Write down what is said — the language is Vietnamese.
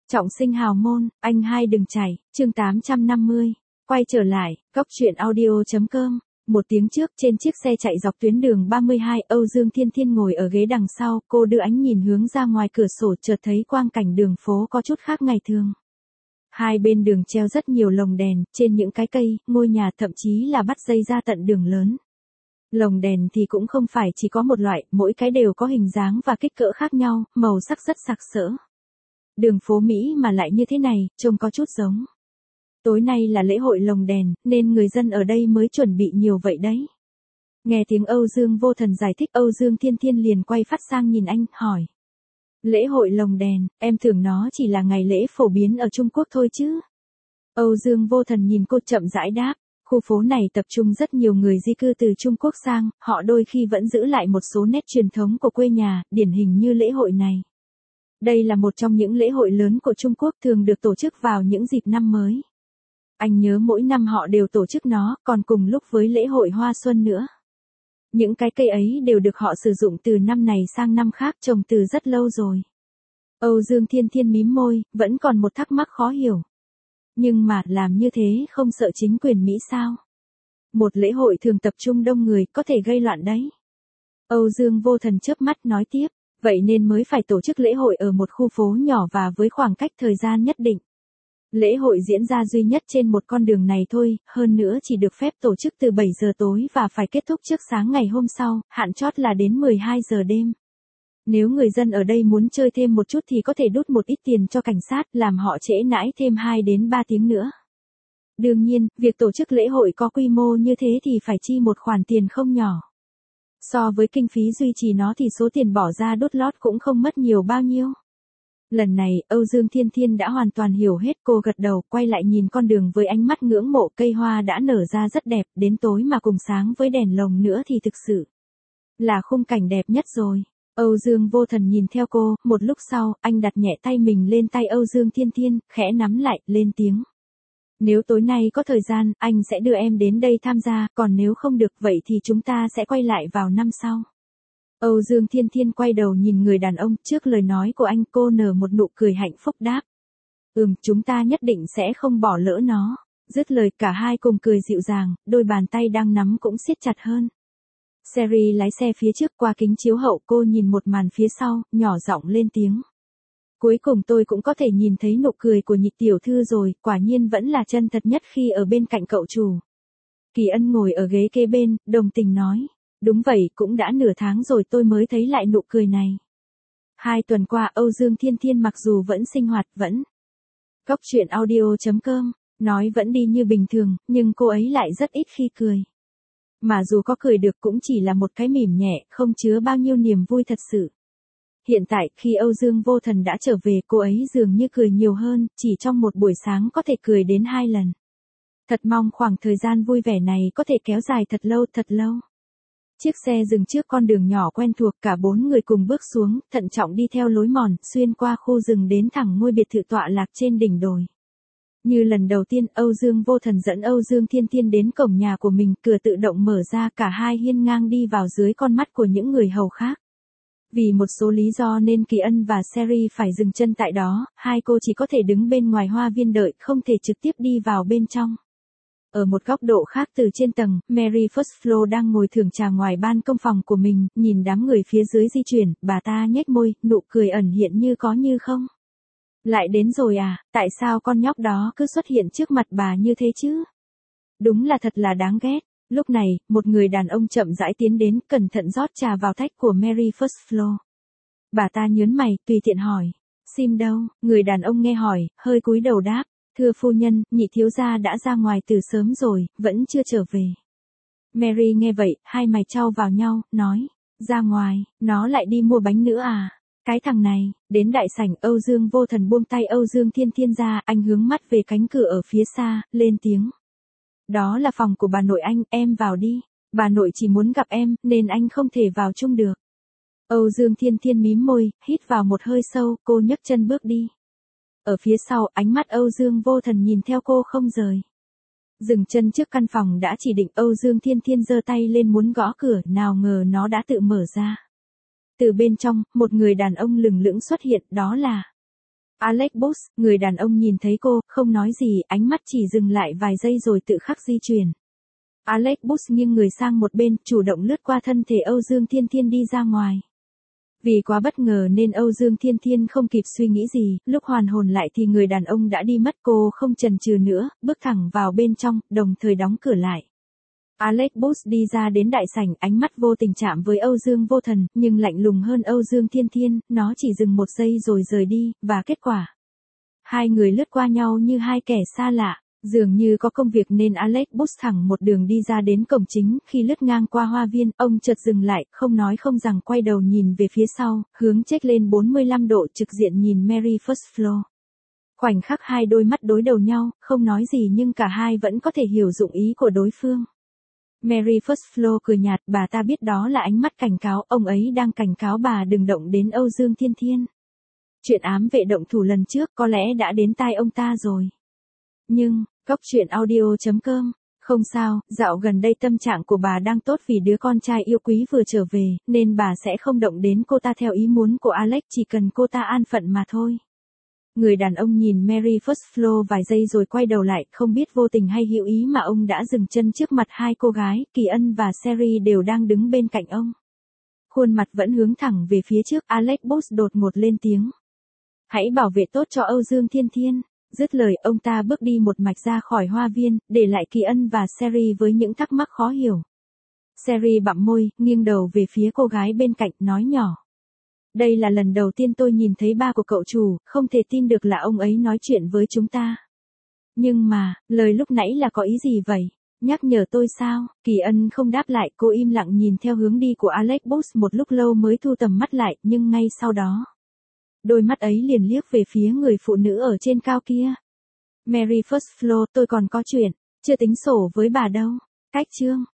Trọng sinh hào môn, anh hai đừng chảy, chương 850. Quay trở lại, góc truyện audio.com. Một tiếng trước, trên chiếc xe chạy dọc tuyến đường 32, Âu Dương Thiên Thiên ngồi ở ghế đằng sau, cô đưa ánh nhìn hướng ra ngoài cửa sổ, chợt thấy quang cảnh đường phố có chút khác ngày thường. Hai bên đường treo rất nhiều lồng đèn, trên những cái cây, ngôi nhà, thậm chí là bắt dây ra tận đường lớn. Lồng đèn thì cũng không phải chỉ có một loại, mỗi cái đều có hình dáng và kích cỡ khác nhau, màu sắc rất sặc sỡ. Đường phố Mỹ mà lại như thế này, trông có chút giống. Tối nay là lễ hội lồng đèn, nên người dân ở đây mới chuẩn bị nhiều vậy đấy. Nghe tiếng Âu Dương Vô Thần giải thích, Âu Dương Thiên Thiên liền quay phát sang nhìn anh, hỏi. Lễ hội lồng đèn, em tưởng nó chỉ là ngày lễ phổ biến ở Trung Quốc thôi chứ. Âu Dương Vô Thần nhìn cô chậm rãi đáp. Khu phố này tập trung rất nhiều người di cư từ Trung Quốc sang, họ đôi khi vẫn giữ lại một số nét truyền thống của quê nhà, điển hình như lễ hội này. Đây là một trong những lễ hội lớn của Trung Quốc thường được tổ chức vào những dịp năm mới. Anh nhớ mỗi năm họ đều tổ chức nó, còn cùng lúc với lễ hội hoa xuân nữa. Những cái cây ấy đều được họ sử dụng từ năm này sang năm khác, trồng từ rất lâu rồi. Âu Dương Thiên Thiên mím môi, vẫn còn một thắc mắc khó hiểu. Nhưng mà làm như thế không sợ chính quyền Mỹ sao? Một lễ hội thường tập trung đông người có thể gây loạn đấy. Âu Dương Vô Thần chớp mắt nói tiếp, vậy nên mới phải tổ chức lễ hội ở một khu phố nhỏ và với khoảng cách thời gian nhất định. Lễ hội diễn ra duy nhất trên một con đường này thôi, hơn nữa chỉ được phép tổ chức từ 7 giờ tối và phải kết thúc trước sáng ngày hôm sau, hạn chót là đến 12 giờ đêm. Nếu người dân ở đây muốn chơi thêm một chút thì có thể đút một ít tiền cho cảnh sát, làm họ trễ nải thêm 2 đến 3 tiếng nữa. Đương nhiên, việc tổ chức lễ hội có quy mô như thế thì phải chi một khoản tiền không nhỏ. So với kinh phí duy trì nó thì số tiền bỏ ra đút lót cũng không mất nhiều bao nhiêu. Lần này, Âu Dương Thiên Thiên đã hoàn toàn hiểu hết, cô gật đầu, quay lại nhìn con đường với ánh mắt ngưỡng mộ, cây hoa đã nở ra rất đẹp, đến tối mà cùng sáng với đèn lồng nữa thì thực sự là khung cảnh đẹp nhất rồi. Âu Dương Vô Thần nhìn theo cô, một lúc sau, anh đặt nhẹ tay mình lên tay Âu Dương Thiên Thiên, khẽ nắm lại, lên tiếng. Nếu tối nay có thời gian, anh sẽ đưa em đến đây tham gia, còn nếu không được vậy thì chúng ta sẽ quay lại vào năm sau. Âu Dương Thiên Thiên quay đầu nhìn người đàn ông, trước lời nói của anh cô nở một nụ cười hạnh phúc đáp. Chúng ta nhất định sẽ không bỏ lỡ nó. Dứt lời cả hai cùng cười dịu dàng, đôi bàn tay đang nắm cũng siết chặt hơn. Sherry lái xe phía trước, qua kính chiếu hậu cô nhìn một màn phía sau, nhỏ giọng lên tiếng. Cuối cùng tôi cũng có thể nhìn thấy nụ cười của Nhị tiểu thư rồi, quả nhiên vẫn là chân thật nhất khi ở bên cạnh cậu chủ. Kỳ Ân ngồi ở ghế kế bên, đồng tình nói. Đúng vậy, cũng đã nửa tháng rồi tôi mới thấy lại nụ cười này. 2 tuần qua Âu Dương Thiên Thiên mặc dù vẫn sinh hoạt, vẫn góc truyện audio.com, nói vẫn đi như bình thường, nhưng cô ấy lại rất ít khi cười. Mà dù có cười được cũng chỉ là một cái mỉm nhẹ, không chứa bao nhiêu niềm vui thật sự. Hiện tại, khi Âu Dương Vô Thần đã trở về, cô ấy dường như cười nhiều hơn, chỉ trong một buổi sáng có thể cười đến 2 lần. Thật mong khoảng thời gian vui vẻ này có thể kéo dài thật lâu thật lâu. Chiếc xe dừng trước con đường nhỏ quen thuộc, cả 4 người cùng bước xuống, thận trọng đi theo lối mòn, xuyên qua khu rừng đến thẳng ngôi biệt thự tọa lạc trên đỉnh đồi. Như lần đầu tiên, Âu Dương Vô Thần dẫn Âu Dương Thiên Thiên đến cổng nhà của mình, cửa tự động mở ra, cả hai hiên ngang đi vào dưới con mắt của những người hầu khác. Vì một số lý do nên Kỳ Ân và Sherry phải dừng chân tại đó, hai cô chỉ có thể đứng bên ngoài hoa viên đợi, không thể trực tiếp đi vào bên trong. Ở một góc độ khác từ trên tầng, Mary First Floor đang ngồi thưởng trà ngoài ban công phòng của mình, nhìn đám người phía dưới di chuyển, bà ta nhếch môi, nụ cười ẩn hiện như có như không. Lại đến rồi à, tại sao con nhóc đó cứ xuất hiện trước mặt bà như thế chứ? Đúng là thật là đáng ghét. Lúc này, một người đàn ông chậm rãi tiến đến, cẩn thận rót trà vào tách của Mary First Floor. Bà ta nhớn mày, tùy tiện hỏi. Sim đâu? Người đàn ông nghe hỏi, hơi cúi đầu đáp. Thưa phu nhân, Nhị thiếu gia đã ra ngoài từ sớm rồi, vẫn chưa trở về. Mary nghe vậy, hai mày chau vào nhau, nói. Ra ngoài, nó lại đi mua bánh nữa à? Cái thằng này, đến đại sảnh, Âu Dương Vô Thần buông tay Âu Dương Thiên Thiên ra, anh hướng mắt về cánh cửa ở phía xa, lên tiếng. Đó là phòng của bà nội anh, em vào đi. Bà nội chỉ muốn gặp em, nên anh không thể vào chung được. Âu Dương Thiên Thiên mím môi, hít vào một hơi sâu, cô nhấc chân bước đi. Ở phía sau, ánh mắt Âu Dương Vô Thần nhìn theo cô không rời. Dừng chân trước căn phòng đã chỉ định, Âu Dương Thiên Thiên giơ tay lên muốn gõ cửa, nào ngờ nó đã tự mở ra. Từ bên trong, một người đàn ông lừng lững xuất hiện, đó là Alex Bush, người đàn ông nhìn thấy cô, không nói gì, ánh mắt chỉ dừng lại vài giây rồi tự khắc di chuyển. Alex Bush nghiêng người sang một bên, chủ động lướt qua thân thể Âu Dương Thiên Thiên đi ra ngoài. Vì quá bất ngờ nên Âu Dương Thiên Thiên không kịp suy nghĩ gì, lúc hoàn hồn lại thì người đàn ông đã đi mất, cô không chần chừ nữa, bước thẳng vào bên trong, đồng thời đóng cửa lại. Alex Bush đi ra đến đại sảnh, ánh mắt vô tình chạm với Âu Dương Vô Thần, nhưng lạnh lùng hơn Âu Dương Thiên Thiên, nó chỉ dừng một giây rồi rời đi, và kết quả. Hai người lướt qua nhau như hai kẻ xa lạ. Dường như có công việc nên Alex Bush thẳng một đường đi ra đến cổng chính, khi lướt ngang qua hoa viên, ông chợt dừng lại, không nói không rằng quay đầu nhìn về phía sau, hướng chếch lên 45 độ trực diện nhìn Mary First Floor. Khoảnh khắc hai đôi mắt đối đầu nhau, không nói gì nhưng cả hai vẫn có thể hiểu dụng ý của đối phương. Mary First Floor cười nhạt, bà ta biết đó là ánh mắt cảnh cáo, ông ấy đang cảnh cáo bà đừng động đến Âu Dương Thiên Thiên. Chuyện ám vệ động thủ lần trước có lẽ đã đến tai ông ta rồi. Nhưng, Cóc truyện audio.com, không sao, dạo gần đây tâm trạng của bà đang tốt vì đứa con trai yêu quý vừa trở về, nên bà sẽ không động đến cô ta theo ý muốn của Alex, chỉ cần cô ta an phận mà thôi. Người đàn ông nhìn Mary First Floor vài giây rồi quay đầu lại, không biết vô tình hay hữu ý mà ông đã dừng chân trước mặt hai cô gái, Kỳ Ân và Sherry đều đang đứng bên cạnh ông. Khuôn mặt vẫn hướng thẳng về phía trước, Alex Bush đột ngột lên tiếng. Hãy bảo vệ tốt cho Âu Dương Thiên Thiên. Dứt lời, ông ta bước đi một mạch ra khỏi hoa viên, để lại Kỳ Ân và Sherry với những thắc mắc khó hiểu. Sherry bặm môi, nghiêng đầu về phía cô gái bên cạnh, nói nhỏ. Đây là lần đầu tiên tôi nhìn thấy ba của cậu chủ, không thể tin được là ông ấy nói chuyện với chúng ta. Nhưng mà, lời lúc nãy là có ý gì vậy? Nhắc nhở tôi sao? Kỳ Ân không đáp lại, cô im lặng nhìn theo hướng đi của Alex Bush một lúc lâu mới thu tầm mắt lại, nhưng ngay sau đó. Đôi mắt ấy liền liếc về phía người phụ nữ ở trên cao kia. Mary First Floor, tôi còn có chuyện, chưa tính sổ với bà đâu. Cách chương.